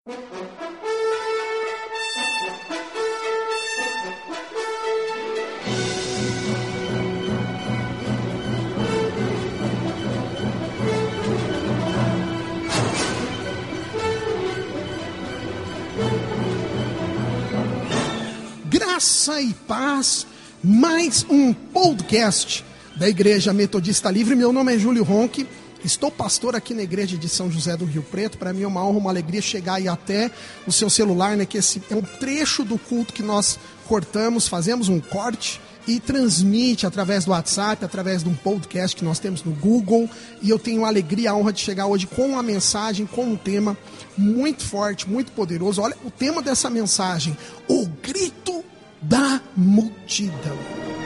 Graça e paz, mais um podcast da Igreja Metodista Livre. Meu nome é Júlio Ronque, estou pastor aqui na Igreja de São José do Rio Preto. Para mim é uma honra, uma alegria chegar aí até o seu celular, né? Que esse é um trecho do culto que nós cortamos, fazemos um corte e transmite através do WhatsApp, através de um podcast que nós temos no Google. E eu tenho a alegria, a honra de chegar hoje com uma mensagem, com um tema muito forte, muito poderoso. Olha o tema dessa mensagem: o grito da multidão.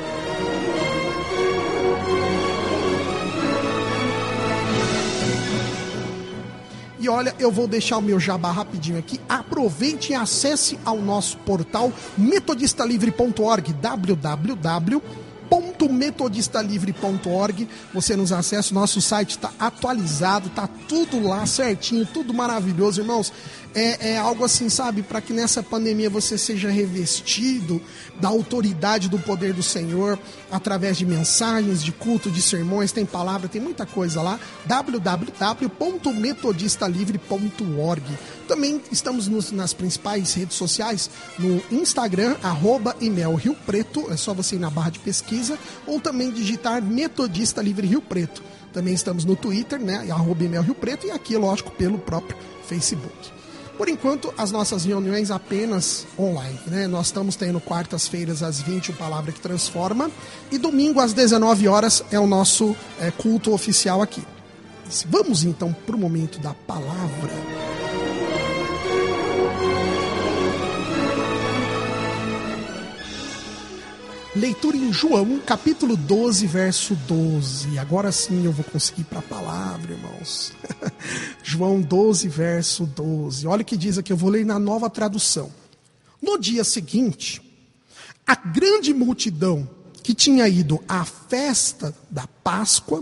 E olha, eu vou deixar o meu jabá rapidinho aqui. Aproveite e acesse ao nosso portal metodistalivre.org, www.metodistalivre.org. Você nos acessa, o nosso site está atualizado, está tudo lá certinho, tudo maravilhoso, irmãos. É algo assim, sabe, para que nessa pandemia você seja revestido da autoridade do poder do Senhor, através de mensagens, de culto, de sermões, tem palavra, tem muita coisa lá. www.metodistalivre.org. Também estamos nas principais redes sociais, no Instagram, @imelriopreto, é só você ir na barra de pesquisa, ou também digitar Metodista Livre Rio Preto. Também estamos no Twitter, né, @imelriopreto, e aqui, lógico, pelo próprio Facebook. Por enquanto, as nossas reuniões apenas online, né? Nós estamos tendo quartas-feiras às 20, o Palavra que Transforma, e domingo às 19 horas é o nosso culto oficial aqui. Vamos então para o momento da palavra. Leitura em João, capítulo 12, verso 12. Agora sim eu vou conseguir para a palavra, irmãos. João 12, verso 12. Olha o que diz aqui, eu vou ler na Nova Tradução. No dia seguinte, a grande multidão que tinha ido à festa da Páscoa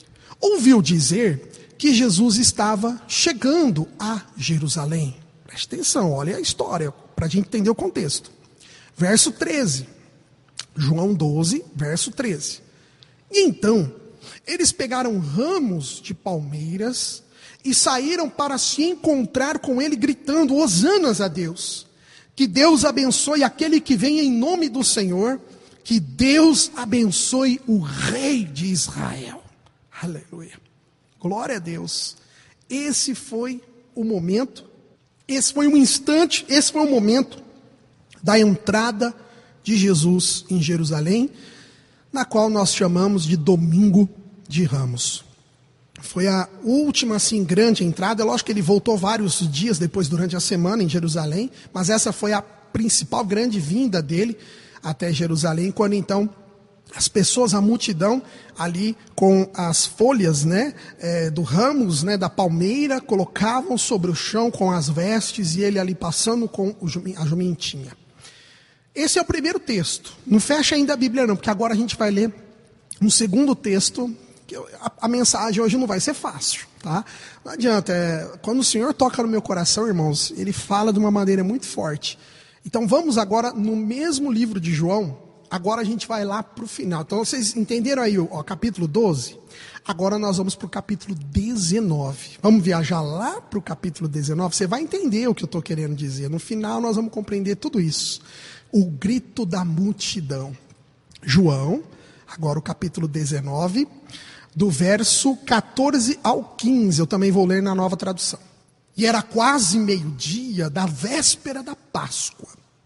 ouviu dizer que Jesus estava chegando a Jerusalém. Preste atenção, olha a história, para a gente entender o contexto. Verso 13. João 12, verso 13. E então, eles pegaram ramos de palmeiras e saíram para se encontrar com ele, gritando: Hosanas a Deus. Que Deus abençoe aquele que vem em nome do Senhor. Que Deus abençoe o Rei de Israel. Aleluia. Glória a Deus. Esse foi o momento, esse foi o instante, esse foi o momento da entrada de Jesus em Jerusalém, na qual nós chamamos de Domingo de Ramos. Foi a última, assim, grande entrada. É lógico que ele voltou vários dias depois, durante a semana, em Jerusalém, mas essa foi a principal grande vinda dele até Jerusalém, quando então as pessoas, a multidão, ali com as folhas, né, do ramos, né, da palmeira, colocavam sobre o chão com as vestes, e ele ali passando com a jumentinha. Esse é o primeiro texto. Não fecha ainda a Bíblia não, porque agora a gente vai ler um segundo texto, que a mensagem hoje não vai ser fácil, tá? Não adianta, quando o Senhor toca no meu coração, irmãos, Ele fala de uma maneira muito forte. Então vamos agora no mesmo livro de João, agora a gente vai lá para o final. Então vocês entenderam aí o capítulo 12? Agora nós vamos para o capítulo 19. Vamos viajar lá para o capítulo 19, você vai entender o que eu estou querendo dizer. No final nós vamos compreender tudo isso. O grito da multidão. João, agora o capítulo 19, do verso 14 ao 15. Eu também vou ler na Nova Tradução. E era quase meio-dia da véspera da Páscoa.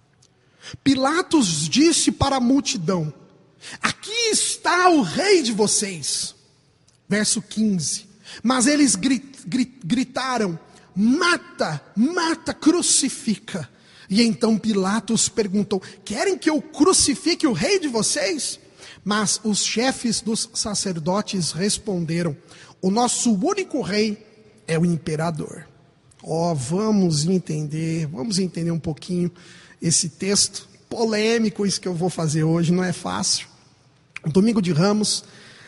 Pilatos disse para a multidão: aqui está o rei de vocês. Verso 15. Mas eles gritaram: mata, mata, crucifica. E então Pilatos perguntou: querem que eu crucifique o rei de vocês? Mas os chefes dos sacerdotes responderam: o nosso único rei é o imperador. Vamos entender um pouquinho esse texto polêmico, isso que eu vou fazer hoje, não é fácil. Domingo de Ramos,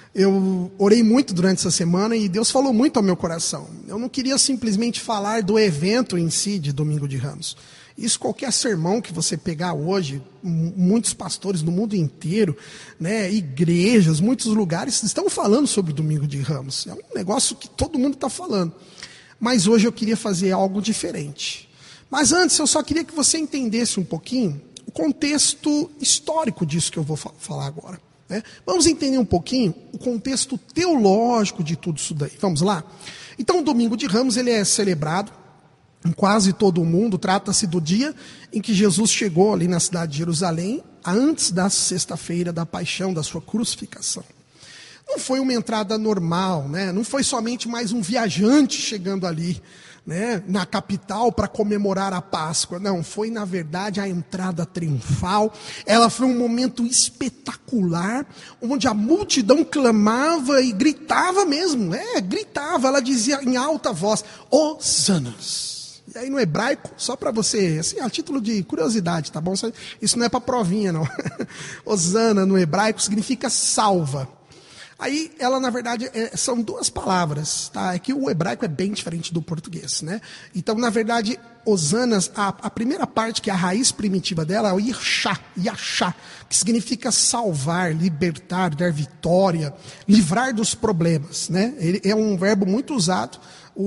Eu orei muito durante essa semana e Deus falou muito ao meu coração. Eu não queria simplesmente falar do evento em si de Domingo de Ramos. Isso qualquer sermão que você pegar hoje, muitos pastores no mundo inteiro, né, igrejas, muitos lugares estão falando sobre o Domingo de Ramos. É um negócio que todo mundo está falando. Mas hoje eu queria fazer algo diferente. Mas antes eu só queria que você entendesse um pouquinho o contexto histórico disso que eu vou falar agora. Né? Vamos entender um pouquinho o contexto teológico de tudo isso daí. Vamos lá? Então o Domingo de Ramos ele é celebrado em quase todo o mundo. Trata-se do dia em que Jesus chegou ali na cidade de Jerusalém, antes da sexta-feira da paixão, da sua crucificação. Não foi uma entrada normal, né? Não foi somente mais um viajante chegando ali, né, na capital para comemorar a Páscoa. Não, foi na verdade a entrada triunfal. Ela foi um momento espetacular, onde a multidão clamava e gritava mesmo, gritava, ela dizia em alta voz, Hosanas. E aí no hebraico, só para você, assim, a título de curiosidade, tá bom? Isso não é para provinha, não. Hosana no hebraico significa salva. Aí ela, na verdade, são duas palavras, tá? É que o hebraico é bem diferente do português, né? Então, na verdade, Hosanas, a primeira parte, que é a raiz primitiva dela, é o Yashá, que significa salvar, libertar, dar vitória, livrar dos problemas, né? Ele é um verbo muito usado,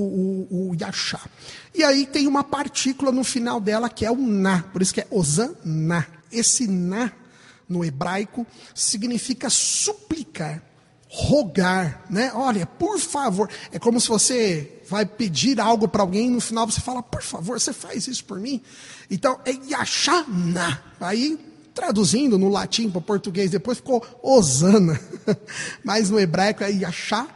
o Yashá. E aí tem uma partícula no final dela que é o na, por isso que é Hosaná. Esse na, no hebraico, significa suplicar, rogar, né? Olha, por favor. É como se você vai pedir algo para alguém e no final você fala, por favor, você faz isso por mim? Então, é Yashana. Aí, traduzindo no latim para o português, depois ficou Hosana. Mas no hebraico é Yashana.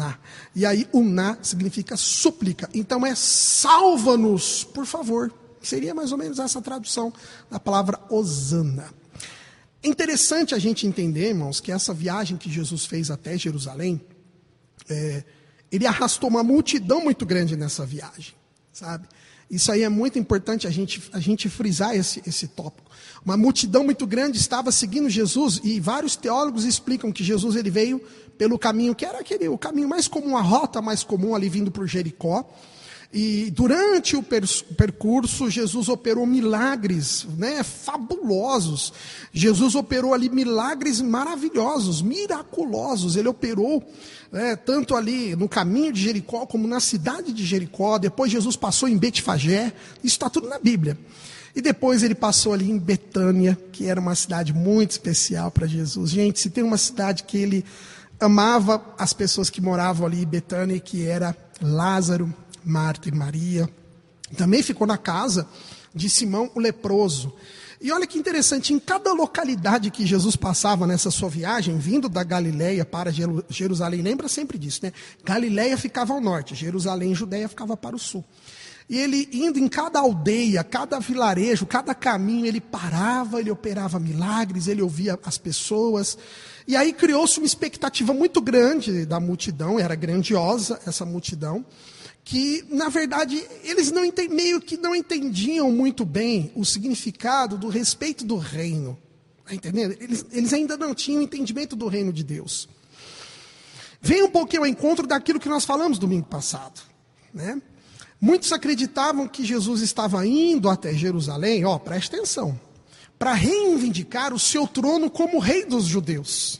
E aí, o na significa súplica. Então, é salva-nos, por favor. Seria mais ou menos essa tradução da palavra Hosana. É interessante a gente entender, irmãos, que essa viagem que Jesus fez até Jerusalém, ele arrastou uma multidão muito grande nessa viagem, sabe? Isso aí é muito importante a gente frisar esse tópico. Uma multidão muito grande estava seguindo Jesus e vários teólogos explicam que Jesus ele veio pelo caminho que era o caminho mais comum, a rota mais comum ali vindo por Jericó. E durante o percurso, Jesus operou milagres, né, fabulosos. Jesus operou ali milagres maravilhosos, miraculosos. Ele operou tanto ali no caminho de Jericó, como na cidade de Jericó. Depois Jesus passou em Betfagé, isso está tudo na Bíblia. E depois ele passou ali em Betânia, que era uma cidade muito especial para Jesus. Gente, se tem uma cidade que ele amava as pessoas que moravam ali em Betânia, que era Lázaro, Marta e Maria, também ficou na casa de Simão o leproso. E olha que interessante, em cada localidade que Jesus passava nessa sua viagem, vindo da Galileia para Jerusalém, lembra sempre disso, né? Galileia ficava ao norte, Jerusalém, Judeia ficava para o sul. E ele indo em cada aldeia, cada vilarejo, cada caminho, ele parava, ele operava milagres, ele ouvia as pessoas. E aí criou-se uma expectativa muito grande da multidão, era grandiosa essa multidão, que, na verdade, eles meio que não entendiam muito bem o significado do respeito do reino. Está entendendo? Eles ainda não tinham entendimento do reino de Deus. Vem um pouquinho ao encontro daquilo que nós falamos domingo passado, né? Muitos acreditavam que Jesus estava indo até Jerusalém, preste atenção, para reivindicar o seu trono como rei dos judeus.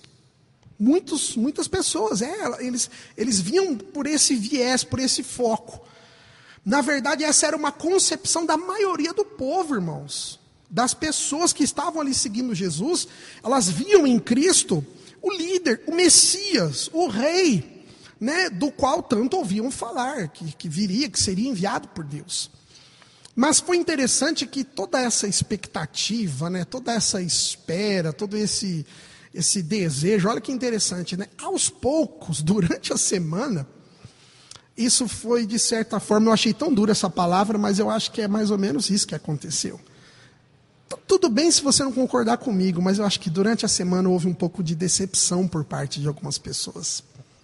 Muitas pessoas, eles vinham por esse viés, por esse foco. Na verdade, essa era uma concepção da maioria do povo, irmãos. Das pessoas que estavam ali seguindo Jesus, elas viam em Cristo o líder, o Messias, o rei, né, do qual tanto ouviam falar, que viria, que seria enviado por Deus. Mas foi interessante que toda essa expectativa, né, toda essa espera, todo esse desejo, olha que interessante, né? Aos poucos, durante a semana, isso foi de certa forma, eu achei tão dura essa palavra, mas eu acho que é mais ou menos isso que aconteceu. Tudo bem se você não concordar comigo, mas eu acho que durante a semana houve um pouco de decepção por parte de algumas pessoas.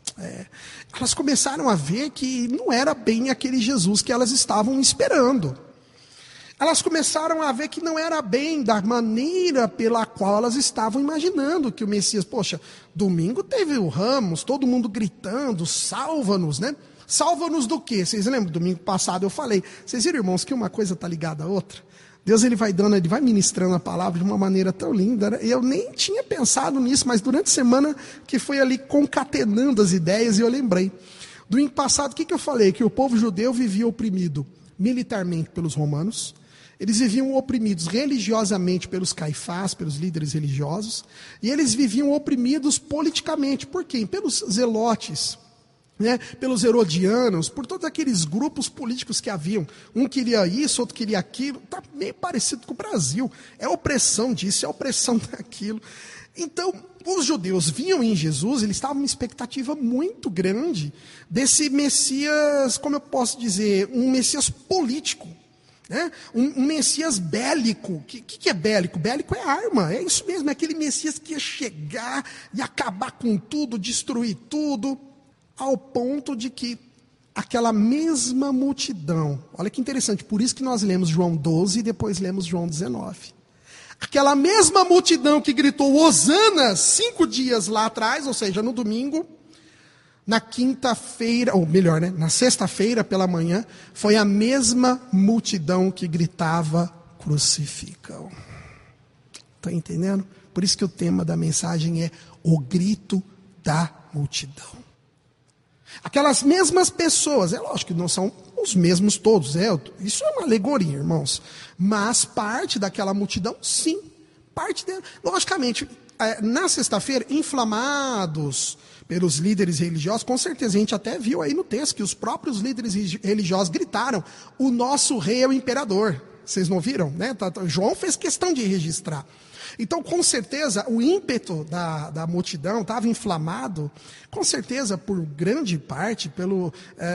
Elas começaram a ver que não era bem aquele Jesus que elas estavam esperando. elas começaram a ver que não era bem da maneira pela qual elas estavam imaginando que o Messias, poxa, domingo teve o Ramos, todo mundo gritando, salva-nos, né? Salva-nos do quê? Vocês lembram? Domingo passado eu falei, vocês viram, irmãos, que uma coisa está ligada à outra? Deus ele vai ministrando a palavra de uma maneira tão linda, né? Eu nem tinha pensado nisso, mas durante a semana que foi ali concatenando as ideias, eu lembrei. Domingo passado, o que eu falei? Que o povo judeu vivia oprimido militarmente pelos romanos, eles viviam oprimidos religiosamente pelos Caifás, pelos líderes religiosos, e eles viviam oprimidos politicamente. Por quem? Pelos zelotes, né? Pelos herodianos, por todos aqueles grupos políticos que haviam. Um queria isso, outro queria aquilo. Está meio parecido com o Brasil. É opressão disso, é opressão daquilo. Então, os judeus viam em Jesus, eles estavam uma expectativa muito grande desse Messias, como eu posso dizer, um Messias político. Um Messias bélico. O que é bélico? Bélico é arma, é isso mesmo, é aquele Messias que ia chegar e acabar com tudo, destruir tudo, ao ponto de que aquela mesma multidão, olha que interessante, por isso que nós lemos João 12 e depois lemos João 19. Aquela mesma multidão que gritou Hosana 5 dias lá atrás, ou seja, no domingo, na quinta-feira, ou melhor, né, na sexta-feira pela manhã, foi a mesma multidão que gritava, crucificam. Está entendendo? Por isso que o tema da mensagem é o grito da multidão. Aquelas mesmas pessoas, é lógico que não são os mesmos todos, isso é uma alegoria, irmãos, mas parte daquela multidão, sim, parte dela, logicamente, na sexta-feira, inflamados pelos líderes religiosos, com certeza a gente até viu aí no texto que os próprios líderes religiosos gritaram, o nosso rei é o imperador. Vocês não viram? Né? João fez questão de registrar. Então, com certeza, o ímpeto da multidão estava inflamado, com certeza, por grande parte, pelo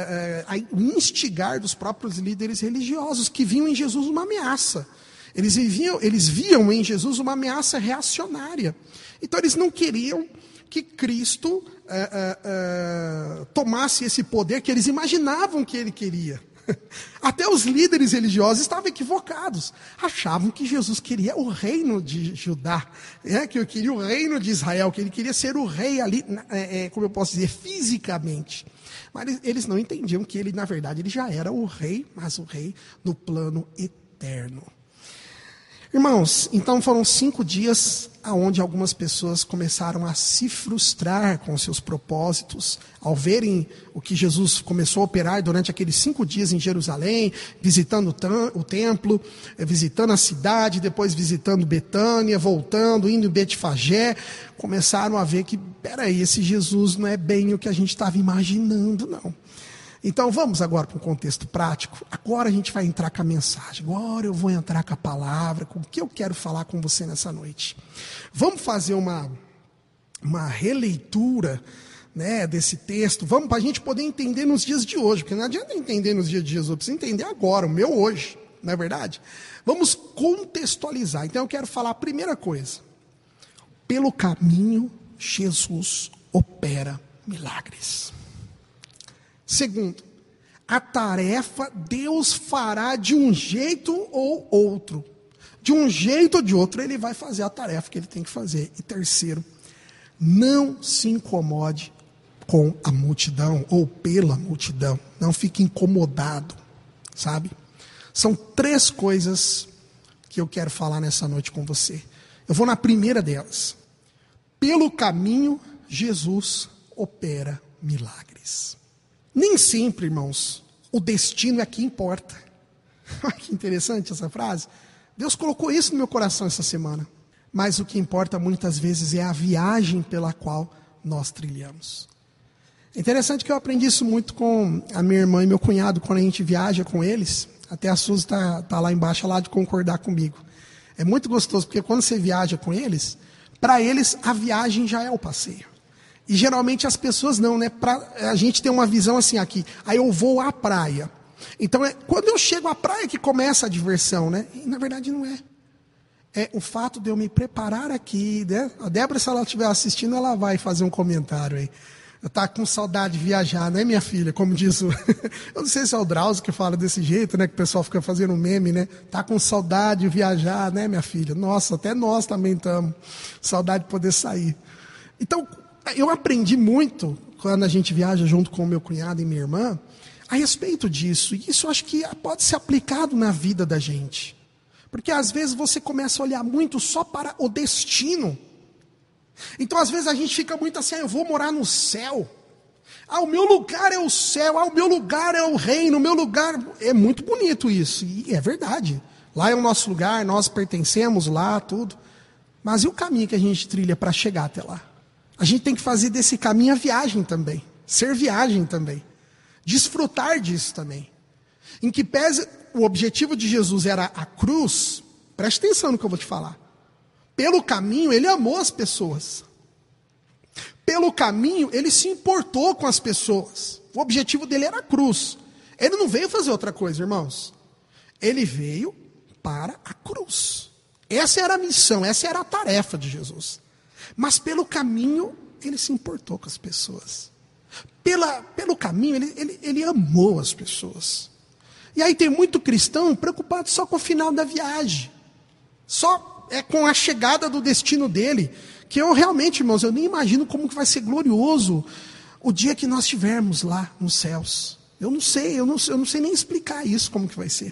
instigar dos próprios líderes religiosos, que viam em Jesus uma ameaça. Eles viam em Jesus uma ameaça reacionária. Então, eles não queriam que Cristo tomasse esse poder que eles imaginavam que ele queria. Até os líderes religiosos estavam equivocados. Achavam que Jesus queria o reino de Judá, que ele queria o reino de Israel, que ele queria ser o rei ali, como eu posso dizer, fisicamente. Mas eles não entendiam que ele, na verdade, ele já era o rei, mas o rei no plano eterno. Irmãos, então foram 5 dias onde algumas pessoas começaram a se frustrar com seus propósitos, ao verem o que Jesus começou a operar durante aqueles 5 dias em Jerusalém, visitando o templo, visitando a cidade, depois visitando Betânia, voltando, indo em Betfagé, começaram a ver que, peraí, esse Jesus não é bem o que a gente estava imaginando, não. Então vamos agora para um contexto prático. Agora a gente vai entrar com a mensagem. Agora eu vou entrar com a palavra, com o que eu quero falar com você nessa noite. Vamos fazer uma releitura, né, desse texto. Vamos, para a gente poder entender nos dias de hoje. Porque não adianta entender nos dias de Jesus, precisa entender agora, o meu hoje. Não é verdade? Vamos contextualizar. Então eu quero falar a primeira coisa. Pelo caminho, Jesus opera milagres. Segundo, a tarefa Deus fará de um jeito ou outro. De um jeito ou de outro, ele vai fazer a tarefa que ele tem que fazer. E terceiro, não se incomode com a multidão ou pela multidão. Não fique incomodado, sabe? São 3 coisas que eu quero falar nessa noite com você. Eu vou na primeira delas. Pelo caminho, Jesus opera milagres. Nem sempre, irmãos, o destino é que importa. Olha que interessante essa frase. Deus colocou isso no meu coração essa semana. Mas o que importa muitas vezes é a viagem pela qual nós trilhamos. É interessante que eu aprendi isso muito com a minha irmã e meu cunhado, quando a gente viaja com eles. Até a Suzy está lá embaixo, lá de concordar comigo. É muito gostoso, porque quando você viaja com eles, para eles a viagem já é o passeio. E geralmente as pessoas não, né? A gente tem uma visão assim aqui. Aí eu vou à praia. Então, quando eu chego à praia que começa a diversão, né? E na verdade não é. É o fato de eu me preparar aqui, né? A Débora, se ela estiver assistindo, ela vai fazer um comentário aí. Tá com saudade de viajar, né, minha filha? Como diz o... Eu não sei se é o Drauzio que fala desse jeito, né? Que o pessoal fica fazendo meme, né? Tá com saudade de viajar, né, minha filha? Nossa, até nós também estamos. Saudade de poder sair. Então, eu aprendi muito, quando a gente viaja junto com o meu cunhado e minha irmã, a respeito disso. E isso eu acho que pode ser aplicado na vida da gente. Porque às vezes você começa a olhar muito só para o destino. Então, às vezes, a gente fica muito assim, eu vou morar no céu. O meu lugar é o céu, o meu lugar é o reino, o meu lugar... É muito bonito isso, e é verdade. Lá é o nosso lugar, nós pertencemos lá, tudo. Mas e o caminho que a gente trilha para chegar até lá? A gente tem que fazer desse caminho a viagem também. Ser viagem também. Desfrutar disso também. Em que pese o objetivo de Jesus era a cruz, preste atenção no que eu vou te falar. Pelo caminho, ele amou as pessoas. Pelo caminho, ele se importou com as pessoas. O objetivo dele era a cruz. Ele não veio fazer outra coisa, irmãos. Ele veio para a cruz. Essa era a missão, essa era a tarefa de Jesus. Mas pelo caminho, ele se importou com as pessoas. Pelo caminho, ele amou as pessoas. E aí tem muito cristão preocupado só com o final da viagem. Só com a chegada do destino dele, que eu realmente, irmãos, eu nem imagino como que vai ser glorioso o dia que nós estivermos lá nos céus. Eu não sei nem explicar isso, como que vai ser.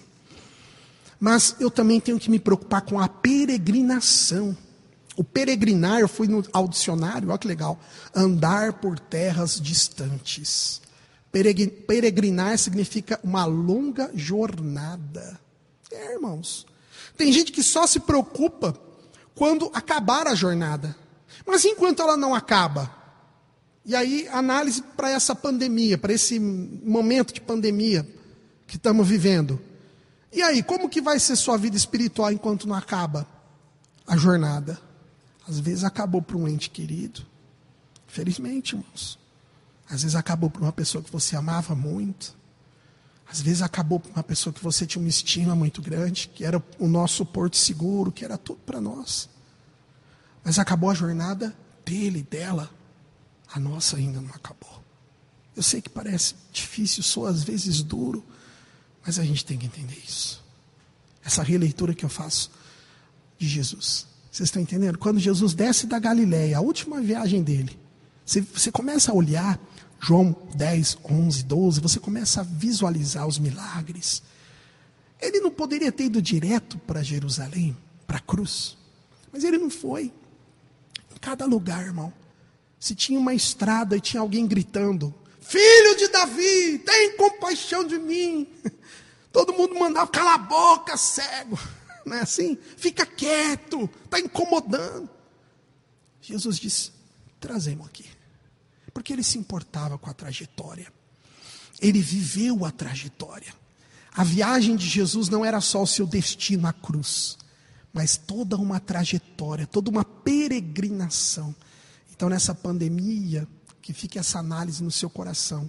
Mas eu também tenho que me preocupar com a peregrinação. O peregrinar, eu fui ao dicionário, olha que legal, andar por terras distantes. Peregrinar significa uma longa jornada. Irmãos, tem gente que só se preocupa quando acabar a jornada. Mas enquanto ela não acaba? E aí, análise para essa pandemia, para esse momento de pandemia que estamos vivendo. E aí, como que vai ser sua vida espiritual enquanto não acaba a jornada? Às vezes acabou para um ente querido. Infelizmente, irmãos. Às vezes acabou para uma pessoa que você amava muito. Às vezes acabou para uma pessoa que você tinha uma estima muito grande, que era o nosso porto seguro, que era tudo para nós. Mas acabou a jornada dele, dela. A nossa ainda não acabou. Eu sei que parece difícil, sou às vezes duro, mas a gente tem que entender isso. Essa releitura que eu faço de Jesus. Vocês estão entendendo? Quando Jesus desce da Galileia, a última viagem dele, você começa a olhar João 10, 11, 12, você começa a visualizar os milagres. Ele não poderia ter ido direto para Jerusalém, para a cruz, mas ele não foi. Em cada lugar, irmão, se tinha uma estrada e tinha alguém gritando, filho de Davi, tem compaixão de mim. Todo mundo mandava, cala a boca, cego. Não é assim? Fica quieto, está incomodando. Jesus disse, trazemos aqui. Porque ele se importava com a trajetória. Ele viveu a trajetória. A viagem de Jesus não era só o seu destino à cruz, mas toda uma trajetória, toda uma peregrinação. Então, nessa pandemia, que fique essa análise no seu coração.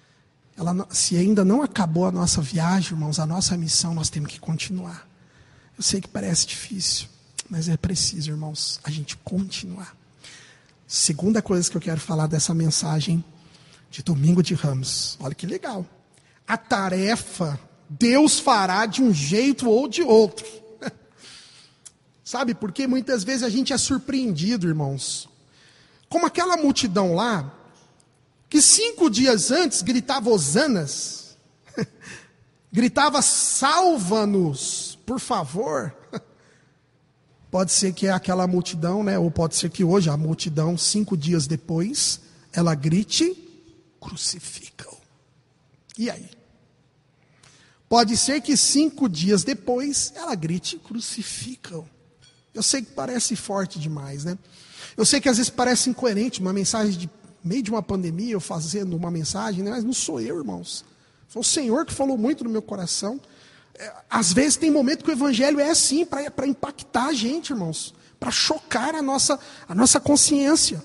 Se ainda não acabou a nossa viagem, irmãos, a nossa missão, nós temos que continuar. Eu sei que parece difícil, mas é preciso, irmãos, a gente continuar. Segunda coisa que eu quero falar dessa mensagem de Domingo de Ramos. Olha que legal. A tarefa Deus fará de um jeito ou de outro. Sabe por quê? Muitas vezes a gente é surpreendido, irmãos. Como aquela multidão lá, que 5 dias antes gritava hosanas, gritava salva-nos, por favor. Pode ser que é aquela multidão, né? Ou pode ser que hoje a multidão, 5 dias depois, ela grite, crucificam. E aí? Pode ser que 5 dias depois, ela grite, crucificam. Eu sei que parece forte demais, né? Eu sei que às vezes parece incoerente, uma mensagem de meio de uma pandemia, eu fazendo uma mensagem, né? Mas não sou eu, irmãos. Foi o Senhor que falou muito no meu coração. Às vezes tem momento que o evangelho é assim, para impactar a gente, irmãos, para chocar a nossa consciência.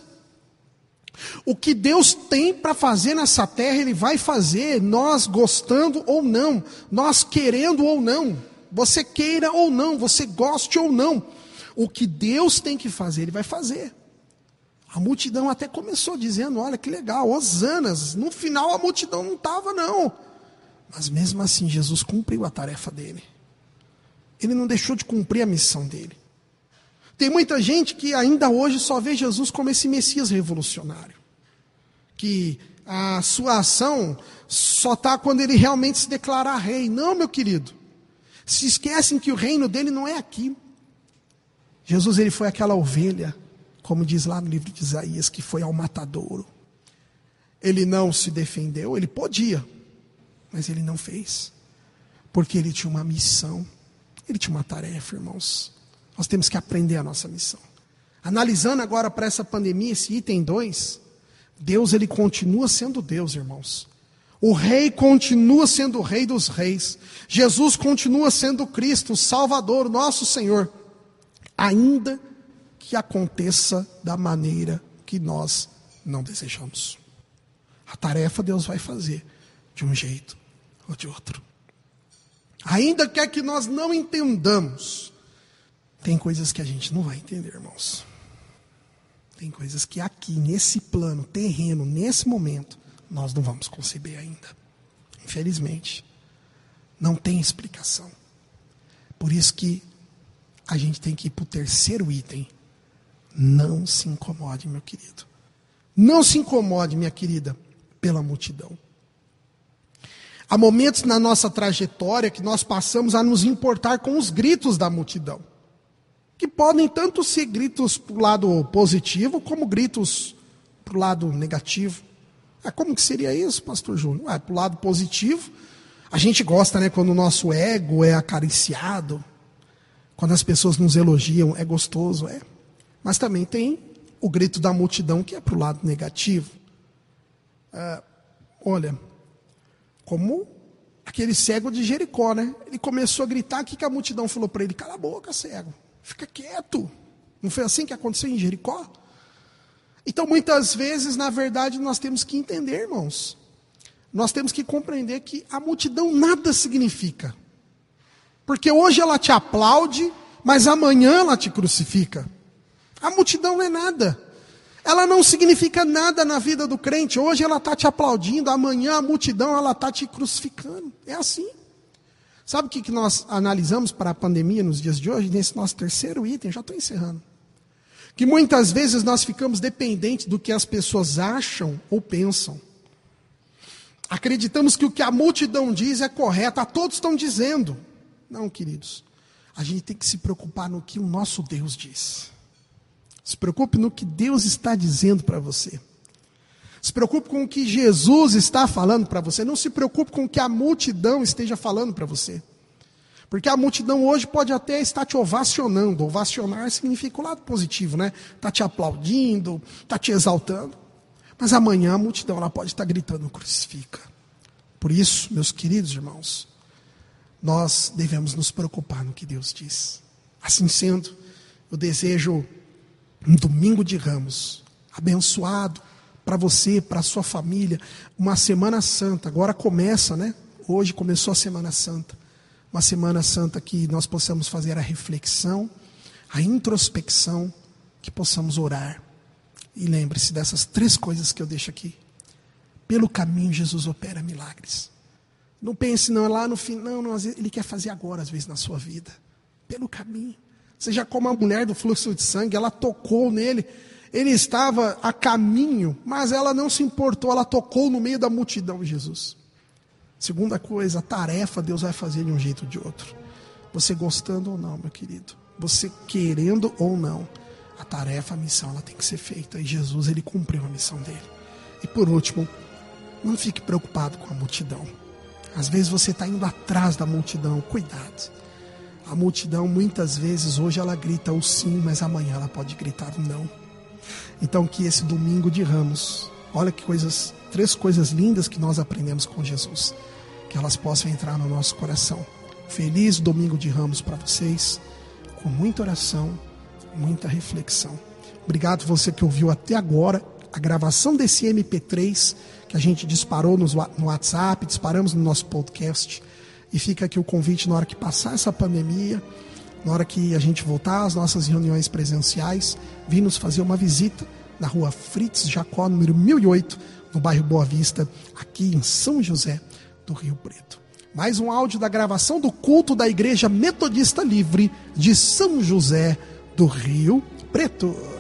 O que Deus tem para fazer nessa terra, Ele vai fazer, nós gostando ou não, nós querendo ou não, você queira ou não, você goste ou não. O que Deus tem que fazer, Ele vai fazer. A multidão até começou dizendo, olha que legal, hosanas. No final a multidão não estava não. Mas mesmo assim Jesus cumpriu a tarefa dele. Ele não deixou de cumprir a missão dele. Tem muita gente que ainda hoje só vê Jesus como esse Messias revolucionário. Que a sua ação só está quando ele realmente se declarar rei. Não, meu querido. Se esquecem que o reino dele não é aqui. Jesus, ele foi aquela ovelha, como diz lá no livro de Isaías, que foi ao matadouro. Ele não se defendeu, ele podia, mas ele não fez. Porque ele tinha uma missão, ele tinha uma tarefa, irmãos. Nós temos que aprender a nossa missão. Analisando agora para essa pandemia, esse item 2, Deus, ele continua sendo Deus, irmãos. O rei continua sendo o rei dos reis. Jesus continua sendo Cristo, o Salvador, o nosso Senhor. Ainda que aconteça da maneira que nós não desejamos. A tarefa Deus vai fazer de um jeito ou de outro. Ainda que nós não entendamos, tem coisas que a gente não vai entender, irmãos. Tem coisas que aqui, nesse plano terreno, nesse momento, nós não vamos conceber ainda. Infelizmente, não tem explicação. Por isso que a gente tem que ir para o terceiro item. Não se incomode, meu querido. Não se incomode, minha querida, pela multidão. Há momentos na nossa trajetória que nós passamos a nos importar com os gritos da multidão. Que podem tanto ser gritos para o lado positivo, como gritos para o lado negativo. Como que seria isso, pastor Júnior? Para o lado positivo, a gente gosta, né, quando o nosso ego é acariciado. Quando as pessoas nos elogiam, é gostoso, é. Mas também tem o grito da multidão, que é para o lado negativo. Olha, como aquele cego de Jericó, né? Ele começou a gritar, o que a multidão falou para ele? Cala a boca, cego, fica quieto. Não foi assim que aconteceu em Jericó? Então, muitas vezes, na verdade, nós temos que entender, irmãos. Nós temos que compreender que a multidão nada significa. Porque hoje ela te aplaude, mas amanhã ela te crucifica. A multidão não é nada. Ela não significa nada na vida do crente. Hoje ela está te aplaudindo, amanhã a multidão ela está te crucificando. É assim. Sabe o que nós analisamos para a pandemia nos dias de hoje? Nesse nosso terceiro item, já estou encerrando. Que muitas vezes nós ficamos dependentes do que as pessoas acham ou pensam. Acreditamos que o que a multidão diz é correto, todos estão dizendo. Não, queridos, a gente tem que se preocupar no que o nosso Deus diz. Se preocupe no que Deus está dizendo para você. Se preocupe com o que Jesus está falando para você. Não se preocupe com o que a multidão esteja falando para você. Porque a multidão hoje pode até estar te ovacionando. Ovacionar significa o lado positivo, né? Está te aplaudindo, está te exaltando. Mas amanhã a multidão ela pode estar gritando, crucifica. Por isso, meus queridos irmãos, nós devemos nos preocupar no que Deus diz. Assim sendo, eu desejo um domingo de Ramos, abençoado para você, para a sua família, uma Semana Santa. Agora começa, né? Hoje começou a Semana Santa. Uma Semana Santa que nós possamos fazer a reflexão, a introspecção, que possamos orar. E lembre-se dessas 3 coisas que eu deixo aqui. Pelo caminho, Jesus opera milagres. Não pense, não, é lá no fim. Não, Ele quer fazer agora, às vezes, na sua vida. Pelo caminho. Seja como a mulher do fluxo de sangue, ela tocou nele. Ele estava a caminho, mas ela não se importou, ela tocou no meio da multidão, Jesus. Segunda coisa, a tarefa Deus vai fazer de um jeito ou de outro. Você gostando ou não, meu querido. Você querendo ou não. A tarefa, a missão, ela tem que ser feita. E Jesus, ele cumpriu a missão dele. E por último, não fique preocupado com a multidão. Às vezes você está indo atrás da multidão. Cuidado. A multidão, muitas vezes, hoje ela grita o sim, mas amanhã ela pode gritar o não. Então que esse domingo de Ramos, olha que coisas, 3 coisas lindas que nós aprendemos com Jesus. Que elas possam entrar no nosso coração. Feliz domingo de Ramos para vocês. Com muita oração, muita reflexão. Obrigado você que ouviu até agora a gravação desse MP3 que a gente disparou no WhatsApp, disparamos no nosso podcast. E fica aqui o convite na hora que passar essa pandemia, na hora que a gente voltar às nossas reuniões presenciais, vir nos fazer uma visita na rua Fritz Jacó, número 1008, no bairro Boa Vista, aqui em São José do Rio Preto. Mais um áudio da gravação do culto da Igreja Metodista Livre de São José do Rio Preto.